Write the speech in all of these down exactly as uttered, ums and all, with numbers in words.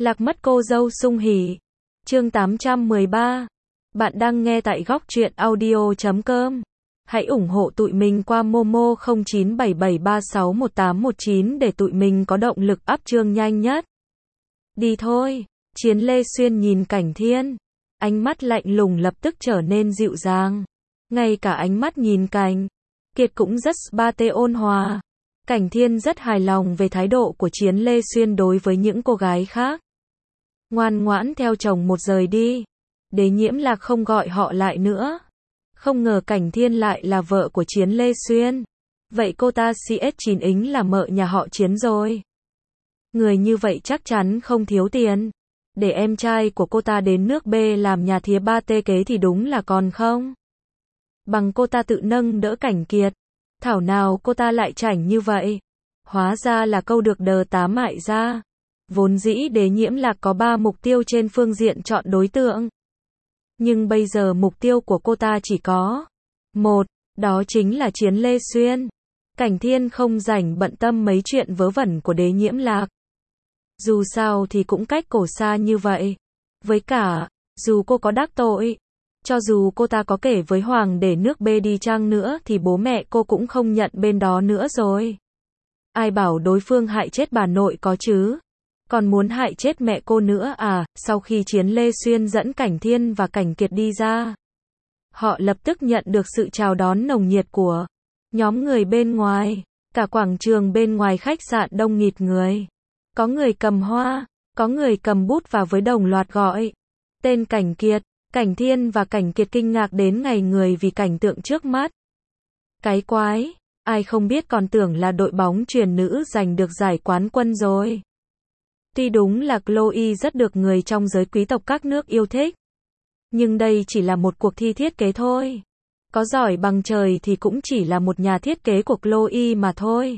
Lạc mất cô dâu sung hỉ. Chương tám trăm mười ba. Bạn đang nghe tại góc truyện audio chấm com. Hãy ủng hộ tụi mình qua Momo không chín bảy bảy ba sáu một tám một chín để tụi mình có động lực up chương nhanh nhất. Đi thôi. Chiến Lê Xuyên nhìn Cảnh Thiên. Ánh mắt lạnh lùng lập tức trở nên dịu dàng. Ngay cả ánh mắt nhìn Cảnh Kiệt cũng rất ba-tê ôn hòa. Cảnh Thiên rất hài lòng về thái độ của Chiến Lê Xuyên đối với những cô gái khác. Ngoan ngoãn theo chồng một rời đi. Đế Nhiễm Lạc không gọi họ lại nữa. Không ngờ Cảnh Thiên lại là vợ của Chiến Lê Xuyên. Vậy cô ta xê ét chín ính là mợ nhà họ Chiến rồi. Người như vậy chắc chắn không thiếu tiền. Để em trai của cô ta đến nước B làm nhà thía ba tê kế thì đúng là còn không. Bằng cô ta tự nâng đỡ Cảnh Kiệt. Thảo nào cô ta lại chảnh như vậy. Hóa ra là câu được đờ tá mại ra. Vốn dĩ Đế Nhiễm Lạc có ba mục tiêu trên phương diện chọn đối tượng. Nhưng bây giờ mục tiêu của cô ta chỉ có một, đó chính là Chiến Lê Xuyên. Cảnh Thiên không rảnh bận tâm mấy chuyện vớ vẩn của Đế Nhiễm Lạc. Dù sao thì cũng cách cổ xa như vậy. Với cả, dù cô có đắc tội, cho dù cô ta có kể với Hoàng để nước B đi chăng nữa thì bố mẹ cô cũng không nhận bên đó nữa rồi. Ai bảo đối phương hại chết bà nội có chứ? Còn muốn hại chết mẹ cô nữa à? Sau khi Chiến Lê Xuyên dẫn Cảnh Thiên và Cảnh Kiệt đi ra, họ lập tức nhận được sự chào đón nồng nhiệt của nhóm người bên ngoài. Cả quảng trường bên ngoài khách sạn đông nghịt người. Có người cầm hoa, có người cầm bút và với đồng loạt gọi tên Cảnh Kiệt. Cảnh Thiên và Cảnh Kiệt kinh ngạc đến ngây người vì cảnh tượng trước mắt. Cái quái, ai không biết còn tưởng là đội bóng chuyền nữ giành được giải quán quân rồi. Tuy đúng là Chloe rất được người trong giới quý tộc các nước yêu thích. Nhưng đây chỉ là một cuộc thi thiết kế thôi. Có giỏi bằng trời thì cũng chỉ là một nhà thiết kế của Chloe mà thôi.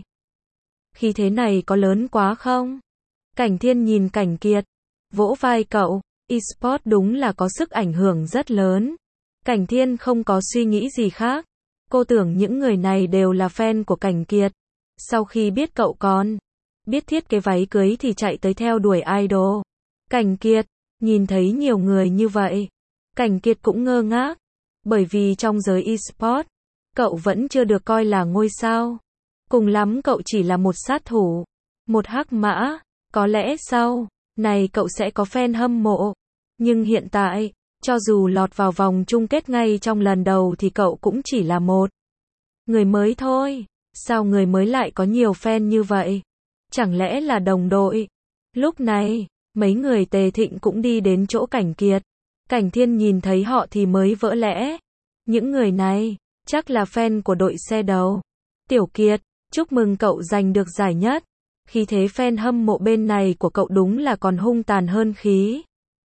Khi thế này có lớn quá không? Cảnh Thiên nhìn Cảnh Kiệt, vỗ vai cậu. Esports đúng là có sức ảnh hưởng rất lớn. Cảnh Thiên không có suy nghĩ gì khác. Cô tưởng những người này đều là fan của Cảnh Kiệt. Sau khi biết cậu còn biết thiết kế váy cưới thì chạy tới theo đuổi idol. Cảnh Kiệt, nhìn thấy nhiều người như vậy, Cảnh Kiệt cũng ngơ ngác. Bởi vì trong giới esports, cậu vẫn chưa được coi là ngôi sao. Cùng lắm cậu chỉ là một sát thủ, một hắc mã. Có lẽ sau này cậu sẽ có fan hâm mộ. Nhưng hiện tại, cho dù lọt vào vòng chung kết ngay trong lần đầu thì cậu cũng chỉ là một người mới thôi. Sao người mới lại có nhiều fan như vậy? Chẳng lẽ là đồng đội? Lúc này, mấy người Tề Thịnh cũng đi đến chỗ Cảnh Kiệt. Cảnh Thiên nhìn thấy họ thì mới vỡ lẽ. Những người này, chắc là fan của đội xe đầu. Tiểu Kiệt, chúc mừng cậu giành được giải nhất. Khi thế fan hâm mộ bên này của cậu đúng là còn hung tàn hơn khí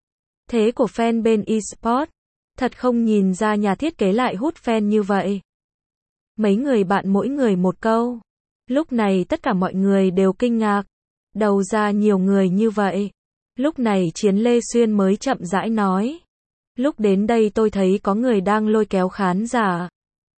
thế của fan bên esports. Thật không nhìn ra nhà thiết kế lại hút fan như vậy. Mấy người bạn mỗi người một câu. Lúc này tất cả mọi người đều kinh ngạc. Đầu ra nhiều người như vậy. Lúc này Chiến Lê Xuyên mới chậm rãi nói. Lúc đến đây tôi thấy có người đang lôi kéo khán giả.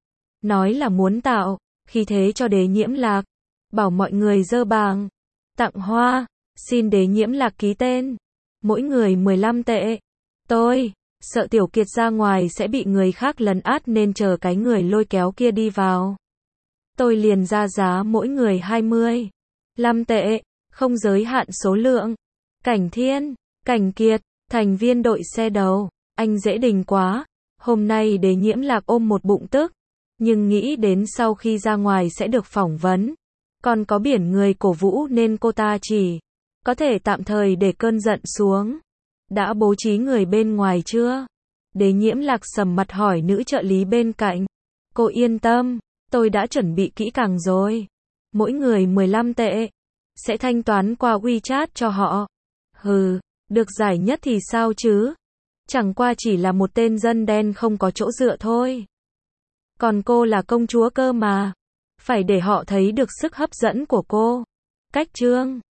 Nói là muốn tạo khí thế cho Đế Nhiễm Lạc. Bảo mọi người dơ bảng, tặng hoa, xin Đế Nhiễm Lạc ký tên. Mỗi người mười lăm tệ. Tôi sợ Tiểu Kiệt ra ngoài sẽ bị người khác lấn át nên chờ cái người lôi kéo kia đi vào. Tôi liền ra giá mỗi người hai mươi lăm tệ, không giới hạn số lượng. Cảnh Thiên, Cảnh Kiệt, thành viên đội xe đầu, anh dễ đình quá. Hôm nay Đế Nhiễm Lạc ôm một bụng tức, nhưng nghĩ đến sau khi ra ngoài sẽ được phỏng vấn. Còn có biển người cổ vũ nên cô ta chỉ có thể tạm thời để cơn giận xuống. Đã bố trí người bên ngoài chưa? Đế Nhiễm Lạc sầm mặt hỏi nữ trợ lý bên cạnh. Cô yên tâm, tôi đã chuẩn bị kỹ càng rồi. Mỗi người mười lăm tệ. Sẽ thanh toán qua WeChat cho họ. Hừ, được giải nhất thì sao chứ? Chẳng qua chỉ là một tên dân đen không có chỗ dựa thôi. Còn cô là công chúa cơ mà. Phải để họ thấy được sức hấp dẫn của cô. Cách chương